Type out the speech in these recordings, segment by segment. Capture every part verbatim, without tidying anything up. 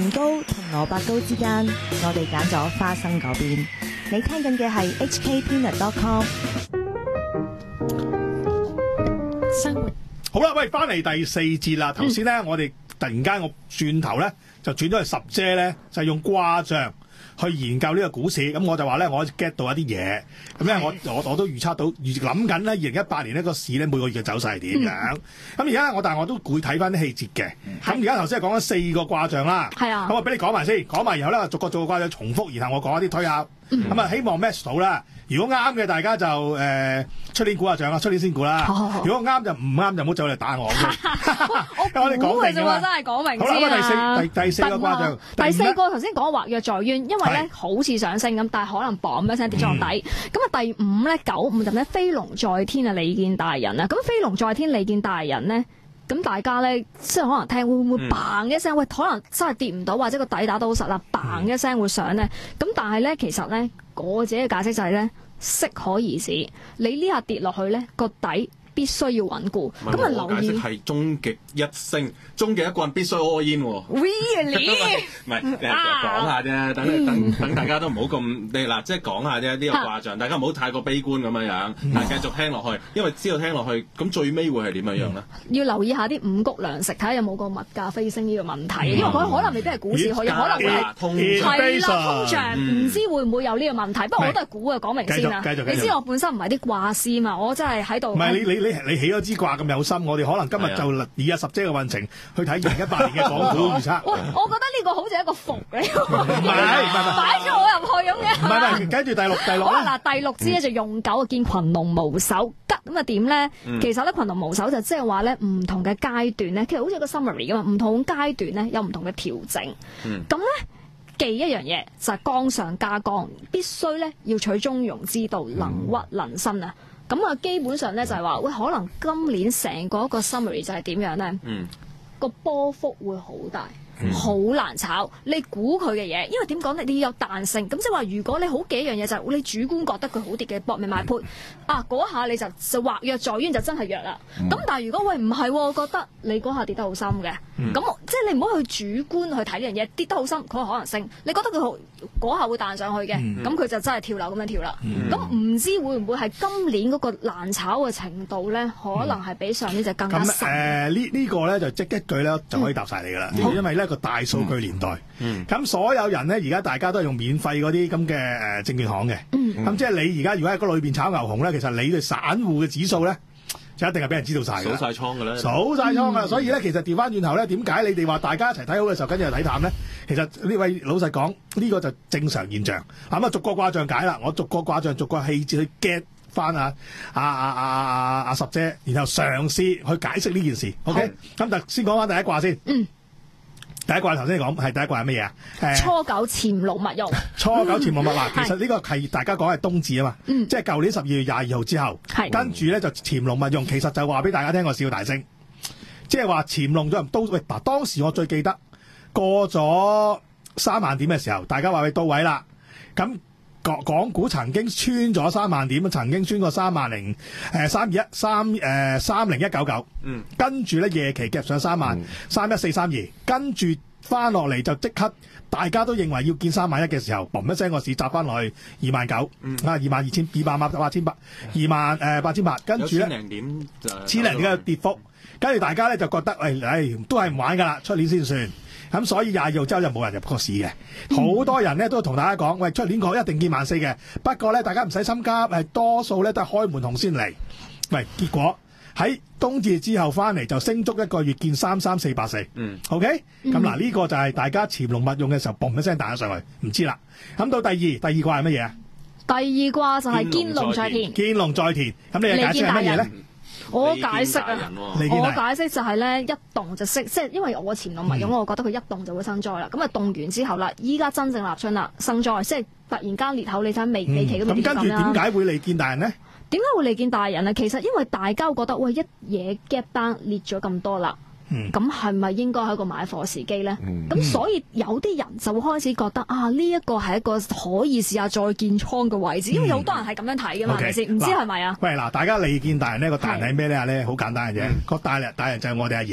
年糕同蘿蔔糕之間，我哋揀咗花生嗰邊。你聽緊嘅係 H K Peanut dot com。 生活好啦，喂，翻嚟第四節啦。頭先咧，我哋突然間我轉頭咧，就轉咗去十姐咧，就係用卦象去研究呢個股市。咁我就話咧，我 get 到一啲嘢。咁咧，我我我都預測到，預諗緊咧，二零一八年呢個市咧每個月嘅走勢係點樣。咁而家我但係我都會睇翻啲氣節嘅。咁而家頭先係講緊四個卦象啦。 係啊。 咁我俾你講埋先，講埋然後咧，逐個逐個卦象重複，然後我講一啲推敲。咁啊、嗯，希望 match 到啦。如果啱嘅，大家就誒出、呃、年估下獎啦，出年先估啦。哦、如果啱就唔啱就唔好走嚟打我。我我哋講明嘅嘛，真係講明先啦。好啦，第四第第四個卦象， 第四個頭先講畫躍在淵，因為咧好似上升咁，但係可能嘣一聲跌咗落底。咁啊、嗯，第五咧九五就咩飛龍在天啊，利見大人啊。咁飛龍在天，利見大人咧。咁大家咧，即係可能聽會唔會嘭一聲？喂，可能真係跌唔到，或者個底打到好實啦，嘭一聲會上咧。咁但係咧，其實咧，我自己嘅解釋就係咧，適可而止。你呢下跌落去咧，個底必須要穩固。咁啊，留意係終極一升，終極一棍必須 all in 喎。 Really？ 唔係，誒講下啫，等等等大家都唔好咁，你嗱即係講下啫，呢個卦象，大家唔好太過悲觀咁樣樣，但係繼續聽落去，因為知道聽落去，咁最尾會係點樣樣咧？ 要留意下啲五穀糧食，睇下有冇個物價飛升呢個問題，因為佢可能未必係股市，可能會係通係啦通脹，唔知會唔會有呢個問題？不過我都係估嘅，講明先啦。你知我本身唔係啲卦師嘛，我真係喺度。 唔係你你你你起咗支卦咁有心，我哋可能今日就以阿十姐嘅運程去睇二零一八年嘅港股預測。 我我覺得呢個好似一個伏嚟， 唔係唔係擺咗我入去咁嘅。 唔係唔係，跟住第六第六。 好啦，嗱第六支咧就用九見群龍無首吉，咁啊點咧？其實咧群龍無首就即係話咧唔同嘅階段咧，其實好似一個 summary 噶嘛，唔同階段咧有唔同嘅調整。咁咧記一樣嘢就係剛上加剛，必須咧要取中庸之道，能屈能伸啊！咁啊，基本上咧就係話，喂，可能今年成個一個 summary 就係點樣咧？嗯，個波幅會好大，好、嗯、難炒。你估佢嘅嘢，因為點講咧？你要有彈性。咁即係話，如果你好幾樣嘢就係你主觀覺得佢好跌嘅，搏命買 put、嗯、啊，嗰下你就就畫躍在淵就真係弱啦。咁、嗯、但係如果喂唔係，我覺得你嗰下跌得好深嘅，咁、嗯、即係你唔好去主觀去睇呢樣嘢，跌得好深，佢可能升。你覺得佢好嗰下會彈上去嘅，咁佢、嗯、就真係跳樓咁樣跳啦。咁唔、嗯、知會唔會係今年嗰個難炒嘅程度咧，可能係比上年就更加深。咁誒、 呃這個、呢呢個咧就即一句咧就可以答晒你噶啦，嗯、因為呢個大數據年代，咁、嗯嗯、所有人咧而家大家都係用免費嗰啲咁嘅誒證券行嘅，咁、嗯、即係你而家如果喺嗰裏邊炒牛熊咧，其實你哋散戶嘅指數咧就一定係俾人知道晒嘅， 數晒倉嘅咧， 數晒倉噶啦。所以咧，其實調翻轉頭咧，點解你哋話大家一齊睇好嘅時候，跟住又睇淡咧？其實呢位老實講，呢、這個就正常現象。咁啊，逐個卦象解啦，我逐個卦象逐個氣節去 get 翻啊啊啊啊啊啊十姐，然後嘗試去解釋呢件事。OK，咁就先講翻第一卦先。嗯。第一卦頭先講係第一卦係乜嘢啊？ 初九潛龍勿用。 初九潛龍勿用，其實呢個係大家講係冬至啊嘛，嗯、即係舊年十二月廿二號之後，是跟住咧就潛龍勿用，其實就話俾大家聽個市大升，即係話潛龍咗都喂嗱，當時我最記得過咗三萬點嘅時候，大家話喂到位啦，咁港港股曾經穿咗三萬點，曾經穿過三萬零誒三二一三誒三零一九九，嗯，跟住咧夜期夾上三萬三一四三二，跟住翻落嚟就即刻大家都認為要見三萬一嘅時候，嘣一聲個市砸翻落去二萬九，啊二萬二千二萬八千八二萬誒八千八，跟住咧千零點千零點嘅跌幅，跟住大家咧就覺得誒誒、哎、都係唔玩噶啦，出年先算。咁所以廿二號之後就冇人入個市嘅，好、嗯、多人咧都同大家講，喂，出年我一定見萬四嘅。不過咧，大家唔使心急，係多數咧都係開門紅先嚟。喂，結果喺冬至之後翻嚟就升足一個月，見三三四八四。嗯 ，OK，咁嗱呢個就係大家潛龍勿用嘅時候，嘣一聲彈咗上去，唔知啦。咁到第二第二卦係乜嘢啊？ 第二卦就係見龍在田。 見龍在田，咁你嘅解釋係乜嘢咧？ 我解釋啊，我解釋就係咧一動就升，即係因為我潛龍勿用，我覺得佢一動就會生災啦。咁啊動完之後啦，依家真正立春啦，生災，即係突然間裂口，你睇尾尾期都未跌咁啦。咁跟住點解會利見大人呢？點解會利見大人啊？其實因為大家覺得喂一嘢 gap 單裂咗咁多啦。咁係咪應該係一個買貨時機咧？咁、嗯、所以有啲人就會開始覺得啊，呢、這、一個係一個可以試下再建倉嘅位置，因為有好多人係咁樣睇噶嘛，係咪先？唔知係咪啊？ 喂，嗱，大家利見大人呢個大人係咩咧？咧好簡單嘅啫，個大人大人就係我哋阿爺。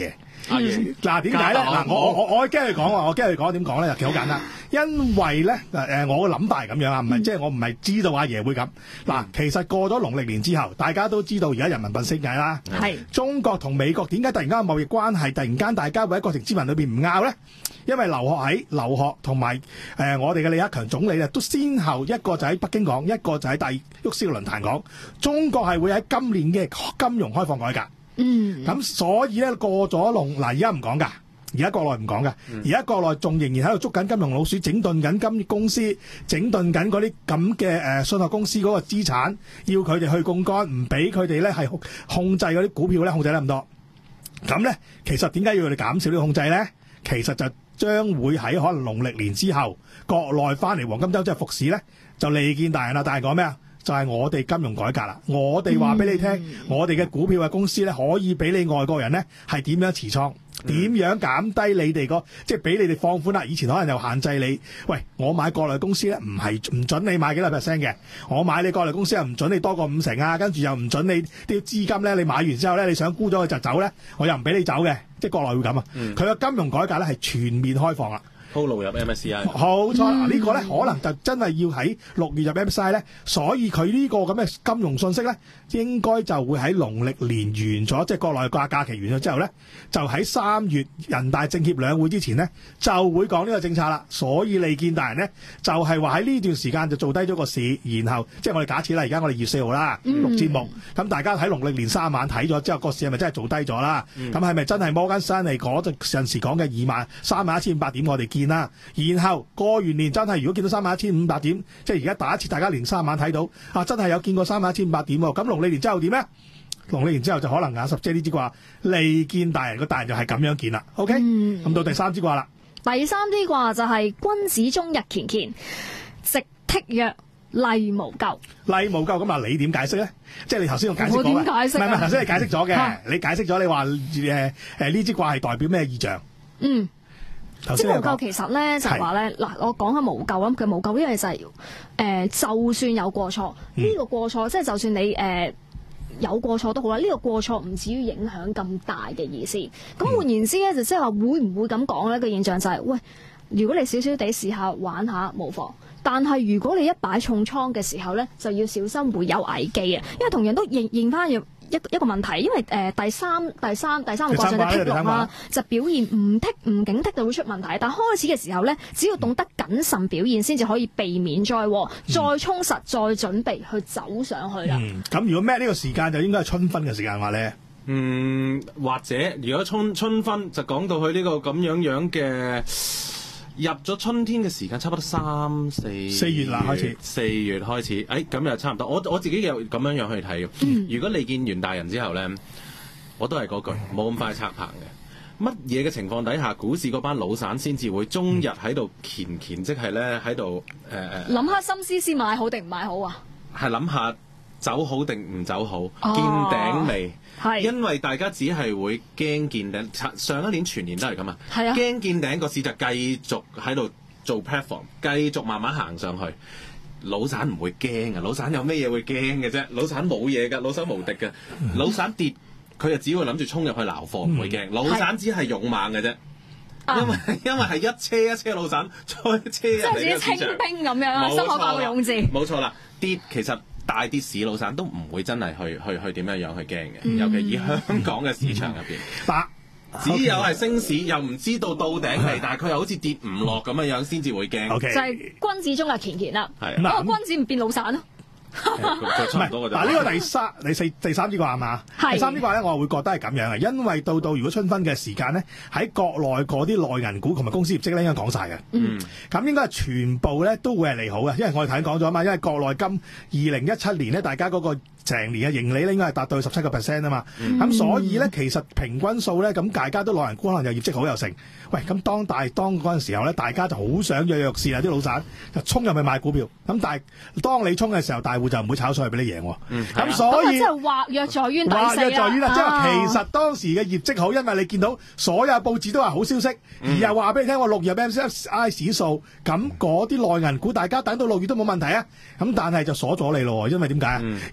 嗱點解咧？嗱我我我驚佢講話，我驚佢講點講咧？其實好簡單，因為咧誒我嘅諗法係咁樣啊，唔係即係我唔係知道阿爺會咁。嗱，其實過咗農曆年之後，大家都知道而家人民幣升緊啦。係中國同美國點解突然間貿易關係突然間大家會喺國情咨文裏邊唔拗咧？因為劉鶴喺劉鶴同埋誒我哋嘅李克強總理啊，都先後一個就喺北京講，一個就喺大沃斯嘅論壇講，中國係會喺今年嘅金融開放改革。嗯，咁所以咧過咗龍嗱，而家唔講㗎，而家國內唔講㗎，而家國內仲仍然喺度捉緊金融老鼠，整頓緊金公司，整頓緊嗰啲咁嘅誒信託公司嗰個資產，要佢哋去槓桿，唔俾佢哋咧係控制嗰啲股票咧控制得咁多。咁咧其實點解要佢哋減少呢個控制咧？其實就將會喺可能農曆年之後，國內翻嚟黃金週即係復市咧，就利見大人啦。但係講咩啊？就係我哋金融改革啦，我哋話俾你聽，嗯、我哋嘅股票嘅公司咧，可以俾你外國人咧係點樣持倉，點、嗯、樣減低你哋個，即係俾你哋放寬啦。以前可能又限制你，喂，我買國內公司咧，唔係唔準你買幾多 percent 嘅，我買你國內公司又唔準你多過五成啊，跟住又唔準你啲資金咧，你買完之後咧，你想沽咗佢就走咧，我又唔俾你走嘅，即係國內會咁啊。佢嘅、嗯、金融改革咧係全面開放啦。鋪路入 M S C I， 好錯啦！嗯、呢個咧可能就真係要喺六月入 M S C I 咧，所以佢呢個咁嘅金融信息咧，應該就會喺農曆年完咗，即係國內假假期完咗之後咧，就喺三月人大政協兩會之前咧，就會講呢個政策啦。所以利見大人咧，就係話喺呢段時間就做低咗個市，然後即係我哋假設啦，而家我哋二月四號啦錄節目，咁大家喺農曆年三晚睇咗之後，個市係咪真係做低咗啦？咁係咪真係摩根士丹利嗰陣時講嘅二萬三萬一千五百點我哋見啦，然後過完年真係如果見到三萬一千五百點，即係而家第一次大家連三晚睇到啊，真係有見過三萬一千五百點喎。咁農曆年之後點咧？農曆年之後就可能眼十即係呢支卦利見大人，個大人就係咁樣見啦。OK，咁、嗯、到第三支卦啦。第三支卦就係君子終日乾乾，直剔曰厲無咎。厲無咎咁啊？你點解釋咧？即係你頭先我解釋過，我點解釋？唔係唔係，頭先你解釋咗嘅，啊、你解釋咗你話誒誒呢支卦係代表咩意象？嗯。即係無咎其實咧就係話咧嗱，我講下無咎啦。佢無咎因為就係、是、誒、呃，就算有過錯，呢、嗯、個過錯即係就算你誒、呃、有過錯都好啦，呢、這個過錯唔至於影響咁大嘅意思。咁換言之咧，就即係話會唔會咁講咧？個現象就係、是、喂，如果你少少地試下玩下無妨，但係如果你一擺重倉嘅時候咧，就要小心會有危機啊！因為同樣都認認翻要。一一個問題，因為誒、呃、第三第三第三個卦象就剔六啦，就表現唔剔唔警剔就會出問題。但開始嘅時候咧，只要懂得謹慎表現，先至可以避免災禍，嗯、再充實、再準備去走上去啦。咁、嗯、如果咩呢個時間就應該係春分嘅時間話咧？嗯，或者如果春春分就講到去呢個咁樣樣嘅。入咗春天嘅時間差不多三四四月啦，開始四月開始，誒咁又差唔多。我我自己又咁樣樣去睇嘅。嗯、如果你見完大人之後咧，我都係嗰句，冇咁快拆棚嘅。乜嘢嘅情況底下，股市嗰班老散先至會終日喺度乾乾，即係咧喺度誒誒。諗下心思先買好定唔買好啊？係諗下走好定唔走好，哦、見頂未？係，因為大家只係會驚見頂，上一年全年都係咁啊。係啊，驚見頂個市就繼續喺度做 platform，繼續慢慢行上去。老散唔會驚啊，老散有咩嘢會驚嘅啫？老散冇嘢㗎，老散無敵㗎。老散跌，佢就只會諗住衝入去撈貨，唔會驚。老散只係勇猛嘅啫，因為因為係一車一車老散，再車入嚟嘅市場。即係似清兵咁樣啊，心口爆個勇字。冇錯啦，跌其實。大跌市老散都唔會真係去去去點樣樣去驚嘅，嗯、尤其以香港嘅市場入邊，嗯嗯、只有係升市又唔知道到頂嚟，嗯、但係佢又好似跌唔落咁樣樣先至會驚。Okay. 就係君子終日乾乾啦，嗰個君子唔變老散咯。唔係，嗱呢個第三、第四、第三支卦係嘛？是第三支卦咧，我會覺得係咁樣嘅，因為到到如果春分嘅時間咧，喺國內嗰啲內銀股同埋公司業績咧，應該講晒嘅。嗯，咁應該係全部咧都會係利好嘅，因為我哋頭先講咗啊嘛，因為國內今二零一七年咧，大家嗰個成年嘅盈利咧應該係達到十七個 percent 啊嘛。咁、嗯、所以咧，其實平均數咧，咁大家都內銀股可能有業績好有成。喂，咁當大當嗰陣時候咧，大家就好想躍躍試啊！啲老散就衝入去買股票。咁但係當你衝嘅時候，大戶就唔會炒上去俾你贏。咁、嗯啊、所以即係話躍在於底四啦。話躍在於啦，即係話其實當時嘅業績好，因為你見到所有報紙都係好消息，嗯、而又話俾你聽我六月 M S C I 指數，咁嗰啲內銀股大家等到六月都冇問題啊。咁但係就鎖咗你咯，因為點解啊？嗯、因為三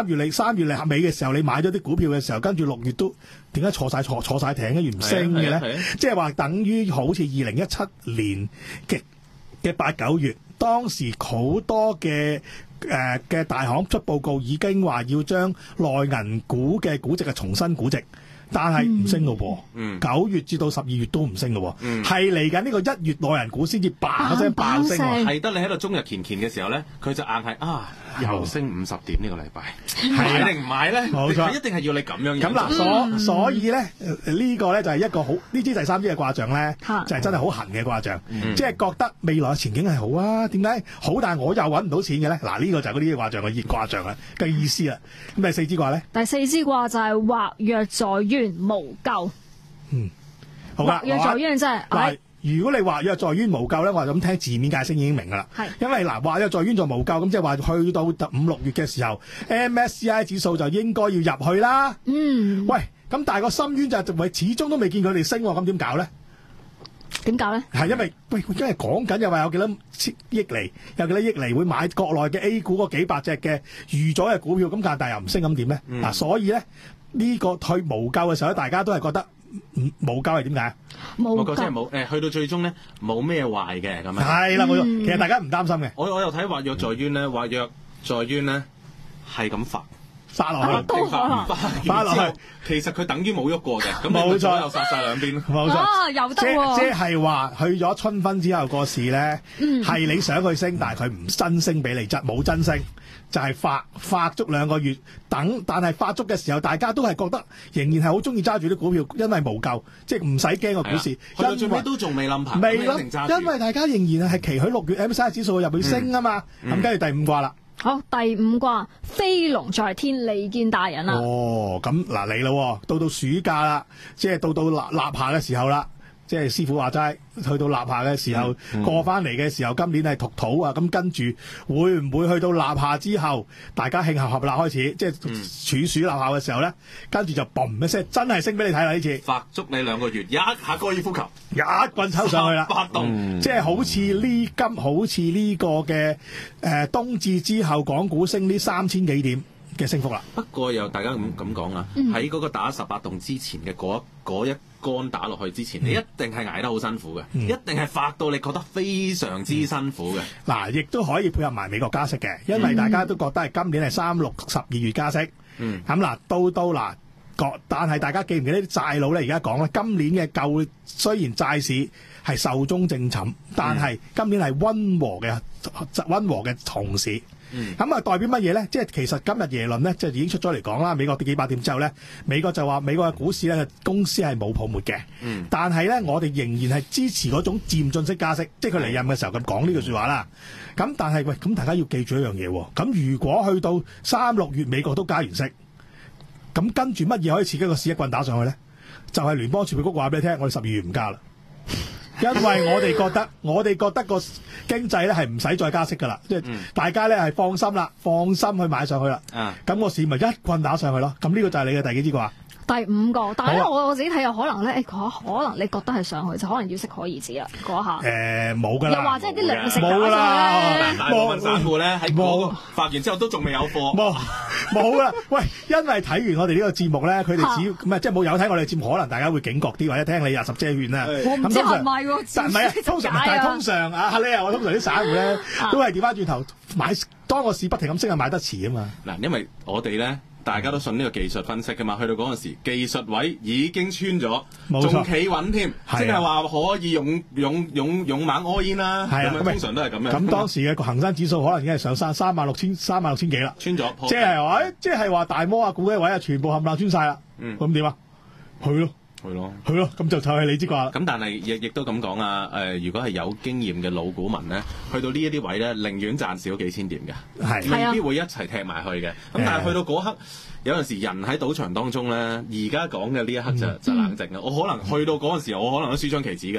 三月你三月尾嘅時候你買咗啲股票嘅時候，跟住六月都點解坐晒坐坐曬艇，跟住唔升嘅咧？即係話等於好似二零一七年嘅嘅八九月，當時好多嘅誒嘅大行出報告，已經話要將內銀股嘅估值係重新估值。但係唔升咯噃， 嗯， 九月至到十二月都唔升咯喎，係嚟緊呢個一月內人股先至嘭一聲爆升喎， 係得你喺度中日乾乾嘅時候咧，佢就硬係啊又升五十點呢個禮拜， 買定唔買咧？ 冇錯， 一定係要你咁樣。 咁嗱，所所以咧呢個咧就係一個好呢支第三支嘅卦象咧，就係真係好行嘅卦象，即係覺得未來嘅前景係好啊？點解好？但係我又揾唔到錢嘅咧？嗱，呢個就係嗰啲卦象嘅熱卦象啊嘅意思啦。咁第四支卦咧？ 第四支卦就係或若在淵無咎。 嗯，好啦， 或若在淵真係嗱，如果你話若在淵無咎咧，我就咁聽字面解釋已經明噶啦。係，因為嗱，話若在淵就無咎，咁即係話去到五六月嘅時候 ，M S C I 指數就應該要入去啦。嗯，喂，咁但係個深淵就係始終都未見佢哋升，咁點搞咧？ 點搞咧？係因為喂，因為講緊又話有幾多億嚟，有幾多億嚟會買國內嘅 A 股嗰幾百隻嘅預咗嘅股票，咁但係又唔升，咁點咧？嗱、嗯，所以咧呢、這個去無咎嘅時候咧，大家都係覺得無咎係點解？ 無咎即係冇誒，去到最終咧冇咩壞嘅咁樣。 係啦，冇錯、嗯。其實大家唔擔心嘅。 我我又睇或若在淵咧，或若在淵咧係咁發。 發落去， 都發唔發？發落去，其實佢等於冇喐過嘅，咁冇錯，又殺晒兩邊， 冇錯。 啊，又得喎！ 即即係話去咗春分之後個市咧，係、嗯、你想佢升，但係佢唔真升俾你，真冇真升，就係、是、發發足兩個月等，但係發足嘅時候，大家都係覺得仍然係好中意揸住啲股票，因為無咎，即係唔使驚個股市。 去到最尾都仲未冧棚， 未咯，因為大家仍然係期許六月 M S C I 指數入去升啊嘛。咁跟住第五卦啦。 好，第五卦飛龍在天，利見大人啦。 哦，咁嗱嚟咯，到到暑假啦，即係到到立立夏嘅時候啦，即係師傅話齋，去到立夏嘅時候、嗯嗯、過翻嚟嘅時候，今年係thuộc土啊，咁跟住會唔會去到立夏之後，大家慶合合立開始，即係處暑立夏嘅時候咧，跟住就嘣一聲，真係升俾你睇啦呢次， 發足你兩個月，一下高爾夫球， 一棍抽上去啦， 發動， 嗯、即係好似呢今好似呢個嘅誒、呃、冬至之後，港股升呢三千幾點嘅升幅啦。 不過又大家咁咁講啊，喺嗰個打十八洞之前嘅嗰嗰一杆打落去之前，嗯、你一定係捱得好辛苦嘅、嗯，一定係發到你覺得非常之辛苦嘅。嗱、嗯，亦都可以配合埋美國加息嘅，因為大家都覺得係今年係三六十二月加息。嗯，咁嗱，到到嗱，但係大家記唔記得啲債佬咧？而家講咧，今年嘅舊雖然債市係壽終正寢，但係今年係溫和嘅溫和嘅熊市。咁、嗯、啊代表乜嘢咧？即係其實今日耶倫咧，即係已經出咗嚟講啦。美國跌幾百點之後咧，美國就話美國嘅股市咧，公司係冇泡沫嘅。嗯。但係咧，我哋仍然係支持嗰種漸進式加息，即係佢離任嘅時候咁講呢句說話啦。咁但係喂，咁大家要記住一樣嘢喎。咁如果去到三六月美國都加完息，咁跟住乜嘢可以刺激個市一棍打上去咧？就係、是、聯邦儲備局話俾你聽，我哋十二月唔加啦。因為我哋覺得，我哋覺得個經濟咧係唔使再加息噶啦，即、嗯、係大家咧係放心啦，放心去買上去啦。咁、嗯、個市咪一棍打上去咯。咁呢個就係你嘅第幾支卦？第五個，但係咧、啊、我我自己睇有可能咧，可可能你覺得係上去就可能要適可而止啦，嗰下。 誒冇㗎啦， 又或者係啲糧食冇㗎啦， 大部分散戶咧喺嗰個發完之後都仲未有貨。冇冇啦，喂，因為睇完我哋呢個節目咧，佢哋只要唔係即係冇有睇我哋節目，可能大家會警覺啲，或者聽你廿十遮圈啦。 我唔知係咪喎， 唔係啊，通常但係通常啊，你啊，我通常啲散戶咧都係調翻轉頭買，當個市不停咁升，係買得遲啊嘛。嗱， 因為我哋咧。大家都信呢個技術分析㗎嘛，去到嗰陣時技術位已經穿咗，仲企穩添，即係話可以勇勇勇勇猛 all in 啦。係啊，通常都係咁樣。 咁當時嘅恒生指數可能已經係上山三萬六千三萬六千幾啦， 穿咗。 即係話，即係話大摩啊、股嘅位啊，全部冚唪唥穿晒啦。嗯，咁點啊？去咯。 係咯， 係咯，咁就就係你知啩。 咁但係亦亦都咁講啊，誒、呃，如果係有經驗嘅老股民咧，去到呢一啲位咧，寧願賺少幾千點嘅，係未必會一齊踢埋去嘅。咁但係去到嗰刻，有陣時人喺賭場當中咧，而家講嘅呢一刻就、嗯、就冷靜啦。我可能去到嗰陣時，我可能都輸張棋子㗎。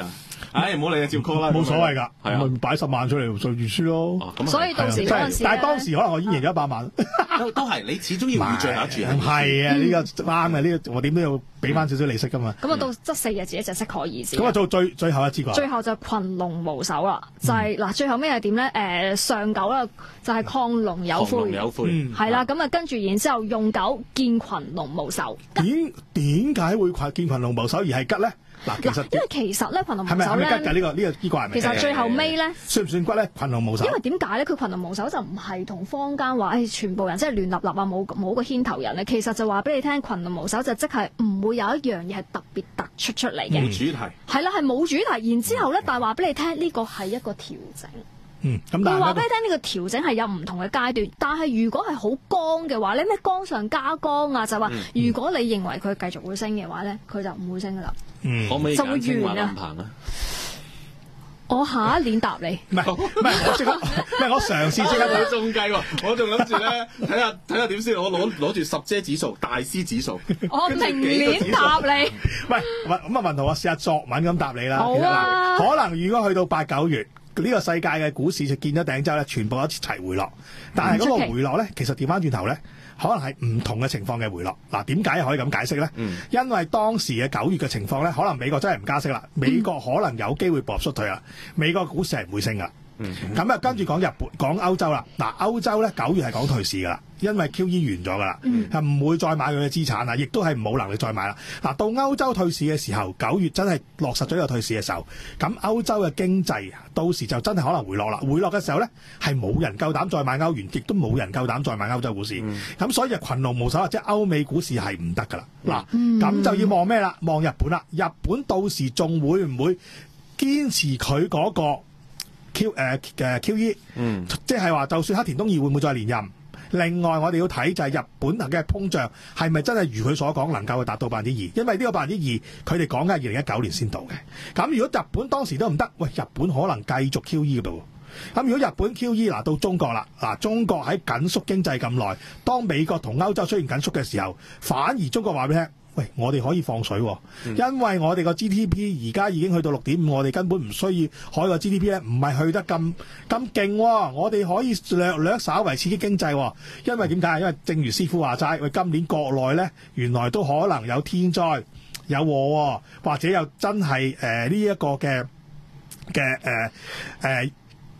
唉，唔好理啊，照 call 啦， 冇所謂㗎， 係啊， 咪擺十萬出嚟做預輸咯。 所以到時嗰陣時， 但係當時可能我已經贏咗一百萬。 都都係，你始終要預著下住。 係啊，呢個啱嘅，呢個我點都要俾翻少少利息㗎嘛。 咁啊，到即四日自己就識可以先。 咁啊，到最最後一支個。 最後就群龍無首啦，就係嗱，最後尾係點咧？誒，上九啦，就係亢龍有悔。亢龍有悔。 係啦，咁啊，跟住然之後用九見群龍無首。 點點解會見群龍無首而係吉咧？嗱，其實因為其實咧，群龍無首咧， 係咪吉㗎？呢個呢個呢個係咪？ 其實最後尾咧， 算唔算吉咧？群龍無首。 因為點解咧？佢群龍無首就唔係同坊間話誒，全部人即係亂立立啊，冇冇個牽頭人咧。其實就話俾你聽，群龍無首就即係唔會有一樣嘢係特別突出出嚟嘅。 冇主題。 係啦，係冇主題。然之後咧，但係話俾你聽，呢個係一個調整。 嗯，咁佢話俾你聽呢個調整係有唔同嘅階段，但係如果係好剛嘅話咧，咩剛上加剛啊，就話如果你認為佢繼續會升嘅話咧，佢就唔會升噶啦， 嗯，可唔可以簡稱話林鵬啊？ 我下一年答你， 唔係唔係我即刻，唔係我嘗試即刻佢中計喎，我仲諗住咧睇下睇下點先，我攞攞住十姐指數、大師指數， 我明年答你。 喂，咁啊文圖，我試下作文咁答你啦。 好啊， 可能如果去到八九月。呢個世界嘅股市就見咗頂之後咧，全部一齊回落。但係嗰個回落咧，其實調翻轉頭咧，可能係唔同嘅情況嘅回落。嗱，點解可以咁解釋咧？嗯、因為當時嘅九月嘅情況咧，可能美國真係唔加息啦，美國可能有機會步入衰退啦，美國股市係唔會升噶。咁啊、嗯，跟住講日本、講歐洲啦。嗱，歐洲咧九月係講退市噶啦，因為 Q E 完咗噶啦，係唔、嗯、會再買佢嘅資產啦，亦都係冇能力再買啦。嗱，到歐洲退市嘅時候，九月真係落實咗呢個退市嘅時候，咁歐洲嘅經濟到時就真係可能回落啦。回落嘅時候咧，係冇人夠膽再買歐元，亦都冇人夠膽再買歐洲股市。咁、嗯、所以就群龍無首，或者歐美股市係唔得噶啦。嗱、嗯，咁就要望咩啦？望日本啦。日本到時仲會唔會堅持佢嗰、那個？Q 誒、呃、誒 Q E，嗯，即係話就算黑田東彥會唔會再連任？另外我哋要睇就係日本嘅通脹係咪真係如佢所講能夠去達到百分之二？因為呢個百分之二佢哋講緊係二零一九年先到嘅。咁如果日本當時都唔得，喂，日本可能繼續 Q E 嘅噃。咁如果日本 Q E 嗱到中國啦，嗱中國喺緊縮經濟咁耐，當美國同歐洲出現緊縮嘅時候，反而中國話俾你聽。喂，我哋可以放水、哦，嗯、因為我哋個 G D P 而家已經去到六點五，我哋根本唔需要開個 G D P 咧，唔係去得咁咁勁喎。我哋可以略略稍為刺激經濟、哦，因為點解？因為正如師傅話齋，喂，今年國內咧原來都可能有天災有禍、哦，或者有真係誒呢一個嘅嘅誒誒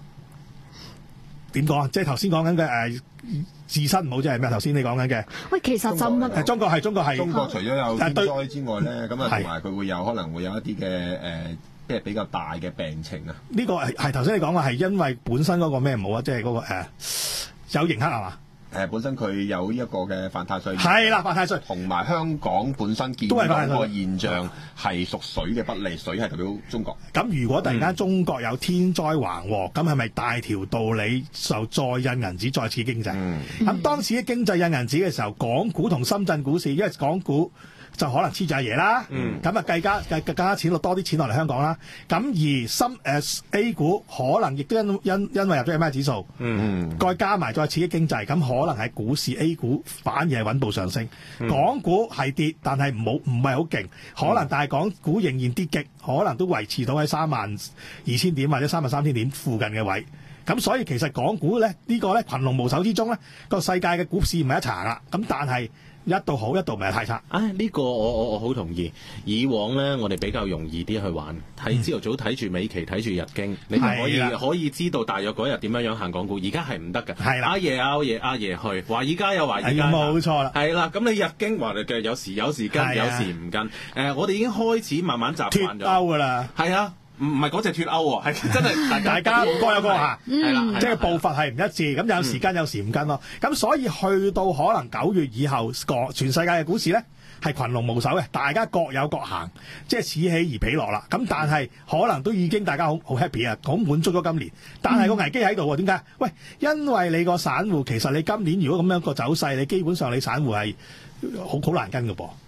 點講啊？即係頭先講緊嘅誒。自身唔好即係咩？頭先你講緊嘅， 喂，其實就乜？ 中國係中國係中國除咗有天災之外咧，咁啊同埋佢會有可能會有一啲嘅誒，即係比較大嘅病情啊。 呢個係係頭先你講嘅係因為本身嗰個咩唔好啊？即係嗰個誒有刑克係嘛？ 誒本身佢有呢一個嘅犯太歲， 係啦，犯太歲， 同埋香港本身見到個現象係屬水嘅不利，水係代表中國。 咁如果突然間中國有天災橫禍，咁係咪大條道理就再印銀紙再刺激經濟？咁、嗯、當時嘅經濟印銀紙嘅時候，港股同深圳股市，因為港股就可能黐住阿爺啦，咁啊計加計更加錢落多啲錢落嚟香港啦。咁而深誒、呃、A 股可能亦都因因因為入咗係咩指數，嗯、再加埋再刺激經濟，咁可能喺股市 A 股反而係穩步上升，嗯、港股係跌，但係冇唔係好勁，可能但係港股仍然跌極，可能都維持到喺三萬二千點或者三萬三千點附近嘅位。咁所以其實港股咧呢、呢個咧群龍無首之中咧個世界嘅股市唔係一齊啦，咁但係。一度好，一度唔係太差。 唉、哎，呢、這個我我我好同意。以往咧，我哋比較容易啲去玩，睇朝頭早睇住美期，睇住日經，嗯、你就可以的可以知道大約嗰日點樣樣行港股。而家係唔得㗎。係啦的，阿爺阿爺阿爺去，華爾街有華爾街， 冇錯啦。 係啦，咁你日經話嘅有時有時跟，的有時唔跟。誒、呃，我哋已經開始慢慢習慣咗。脫歐㗎啦。係啊。唔唔係嗰隻脫歐喎，係真係大家大家各有各行， 係啦， 即係步伐係唔一致，咁有時跟有時唔跟咯。咁所以去到可能九月以後，個全世界嘅股市咧係群龍無首嘅，大家各有各行，即係此起而彼落啦。咁但係可能都已經大家好好 happy 啊，好滿足咗今年。但係個危機喺度喎，點解？喂，因為你個散戶其實你今年如果咁樣個走勢，你基本上你散戶係好好難跟㗎噃。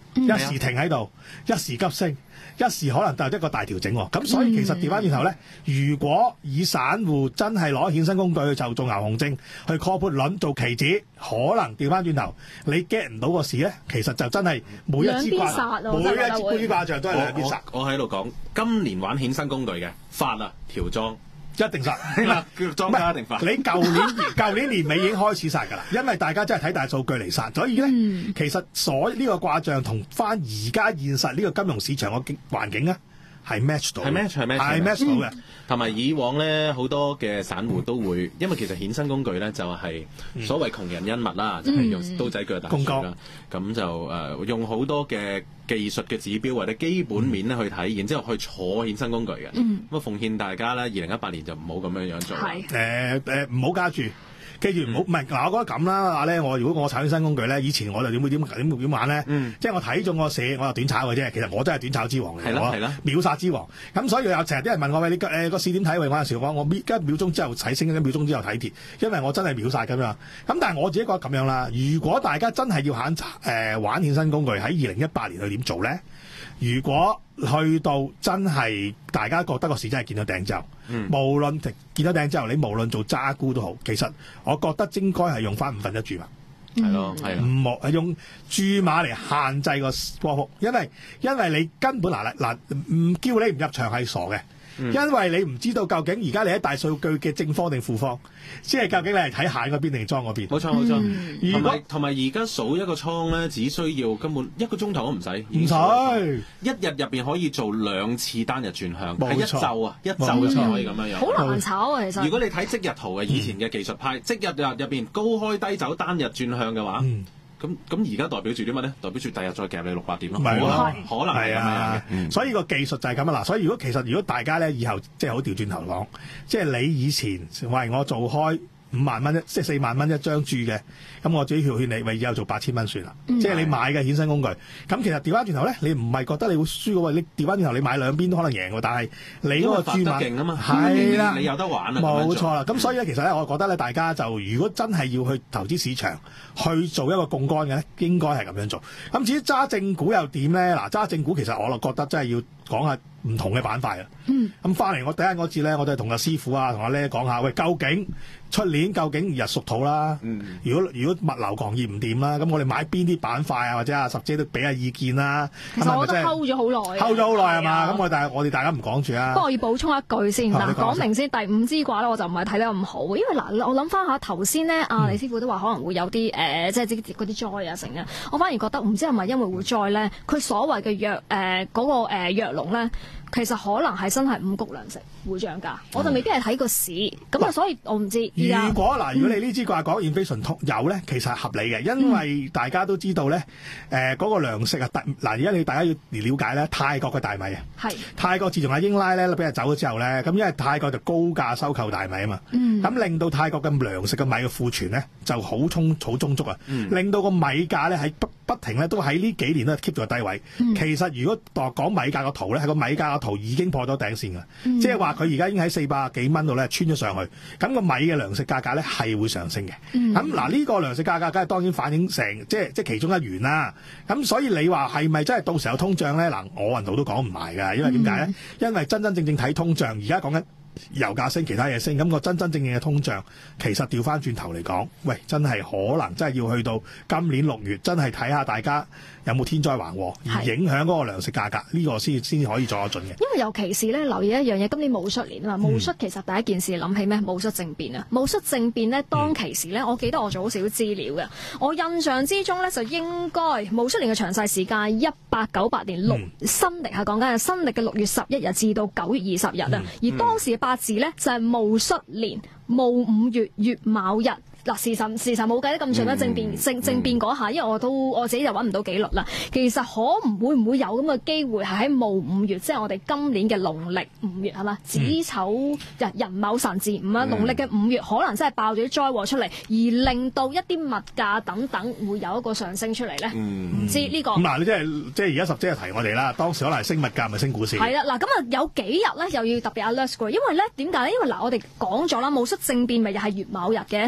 一時停喺度，一時急升，一時可能就一個大調整。咁所以其實調翻轉頭咧，如果以散戶真係攞衍生工具就做牛熊證，去 call put 輪做期指，可能調翻轉頭你 get 唔到個市咧，其實就真係每一支掛，每一支掛象都係兩邊殺。 我喺度講，今年玩衍生工具嘅發啊條莊。 一定殺， 嗱，莊家一定發。 你舊年舊年年尾已經開始殺㗎啦，因為大家真係睇大數據嚟殺，所以咧，嗯、其實所呢個卦象同翻而家現實呢個金融市場嘅環境咧係 match 到， 係 match 係 match 係 match 到嘅。 同埋、嗯、以往咧好多嘅散戶都會，因為其實衍生工具咧就係所謂窮人恩物啦，嗯、就係用刀仔鋸大樹啦，咁、嗯、就誒、呃、用好多嘅技術嘅指標或者基本面咧去睇，然之後去坐衍生工具嘅。咁啊、嗯，奉勸大家咧，二零一八年就唔好咁樣樣做。係誒誒，唔好加注。記住唔好，唔係嗱，我覺得咁啦，話咧，我如果我炒衍生工具咧，以前我就點會點點點玩咧？嗯、即係我睇中個市，我就短炒嘅啫。其實我真係短炒之王嚟， 係啦秒殺之王。咁所以又成日啲人問我喂，你誒個市點睇？喂，我有時講我一秒鐘之後睇升，一秒鐘之後睇跌，因為我真係秒殺咁樣。咁但係我自己覺得咁樣啦。如果大家真係要揀誒、呃、玩衍生工具喺二零一八年去點做咧？如果去到真係大家覺得個市真係見到頂之後，嗯、無論見到頂之後，你無論做揸沽都好，其實我覺得應該係用翻五分一注碼， 係咯、嗯，係唔好係用注碼嚟限制個波幅，因為因為你根本嗱嗱唔叫你唔入場係傻嘅。因為你唔知道究竟而家你喺大數據嘅正方定負方，即係究竟你係睇蟹嗰邊定莊嗰邊？ 冇錯冇錯。同埋同埋而家數一個倉咧，只需要根本一個鐘頭都唔使， 唔使一日入邊可以做兩次單日轉向，係錯一晝啊，一晝就可以咁樣樣。 好難炒啊，其實。 如果你睇即日圖嘅以前嘅技術派，嗯、即日入入邊高開低走單日轉向嘅話。嗯咁咁而家代表住啲乜咧？代表住第日再夾你六百點咯，可能可能係咁樣嘅。 所以個技術就係咁啊！嗱，所以如果其實如果大家咧以後即係好調轉頭講，即係你以前喂我做開五萬蚊一即係四萬蚊一張注嘅，咁我自己勸你，咪以後做八千蚊算啦。嗯、即係你買嘅衍生工具，咁其實調翻轉頭咧，你唔係覺得你會輸嘅喎？你調翻轉頭，你買兩邊都可能贏喎。但係你嗰個注碼勁啊嘛， 係啦， 你有得玩啊， 冇錯啦。咁所以咧，其實咧，我覺得咧，大家就如果真係要去投資市場去做一個槓桿嘅咧，應該係咁樣做。咁至於揸正股又點咧？嗱，揸正股其實我就覺得真係要講下唔同嘅板塊啊。嗯。咁翻嚟我第一嗰次咧，我都係同阿師傅啊，同阿咧講下，喂，究竟出年究竟日屬土啦？嗯。如果如果物流行業唔掂啦，咁我哋買邊啲板塊啊？或者阿十姐都俾下意見啦。 其實我覺得睺咗好耐。睺咗好耐係嘛？咁我但係我哋大家唔講住啊。 不過我要補充一句先嗱，講明先，第五支卦咧我就唔係睇得咁好，因為嗱，我諗翻下頭先咧，阿李師傅都話可能會有啲誒，即係嗰啲災啊成啊，我反而覺得唔知係咪因為會災咧，佢所謂嘅藥誒嗰個誒藥龍咧。其實可能係真係五穀糧食會漲價，我就未必係睇個市，咁啊，所以我唔知。 如果嗱，如果你呢支卦講 inflation 有咧，其實係合理嘅，因為大家都知道咧，誒、呃、嗰、那個糧食啊，嗱而家你大家要了解咧，泰國嘅大米啊，係是泰國自從阿英拉咧俾人走咗之後咧，咁因為泰國就高價收購大米啊嘛，咁、嗯、令到泰國嘅糧食嘅米嘅庫存咧就好充好充足啊，嗯、令到個米價咧喺不不停咧都喺呢幾年都 keep 住個低位。嗯、其實如果度講米價個圖咧，係個米價圖已經破咗頂線㗎，嗯、即係話佢而家已經喺四百幾蚊度咧穿咗上去，咁個米嘅糧食價格咧係會上升嘅。咁嗱呢個糧食價格梗係當然反映成即係即係其中一員啦。咁所以你話係咪真係到時候有通脹咧？嗱，我運道都講唔埋㗎，因為點解咧？嗯、因為真真正正睇通脹，而家講緊油價升，其他嘢升，咁、個真真正正嘅通脹，其實調翻轉頭嚟講，喂，真係可能真係要去到今年六月，真係睇下大家有冇天災橫禍，而影響嗰個糧食價格，呢、呢個先先可以作得準嘅。因為尤其是咧，留意一樣嘢，今年戊戌年啊嘛，戊戌其實第一件事諗起咩？戊戌政變啊，戊戌政變呢，當其時咧，我記得我做好少資料嘅，我印象之中咧就應該戊戌年嘅詳細時間一八九八年六、嗯、新曆係講緊係新曆嘅六月十一日至到九月二十日啊，嗯、而當時嘅八字咧就係戊戌年戊午月乙卯日。嗱，時辰時辰冇計得咁準啦，政變政政變嗰下，因為我都我自己就揾唔到記錄啦。其實可唔會唔會有咁嘅機會係喺戊午月，即係我哋今年嘅農曆五月係嘛？子丑日寅卯辰巳午啊，農曆嘅五月可能真係爆咗啲災禍出嚟，而令到一啲物價等等會有一個上升出嚟咧。唔知呢個咁嗱，你即係即係而家十姐就提我哋啦，當時可能係升物價咪升股市。 係啦，嗱咁啊有幾日咧又要特別 alert 嘅，因為咧點解咧？因為嗱我哋講咗啦，戊戌政變咪又係乙卯日嘅，咁但係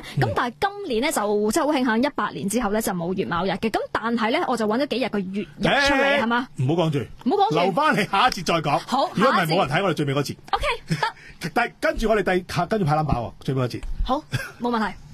係今年咧就真係好慶幸，一八年之後咧就冇月卯日嘅。咁但係咧我就揾咗幾日個月日出嚟，係嘛？ 唔好講住， 唔好講住， 留翻嚟下一節再講。 好， 如果唔係冇人睇我哋最尾嗰節。 O K，得。 但跟住我哋第跟住派 number 喎，最尾嗰節。 好，冇問題。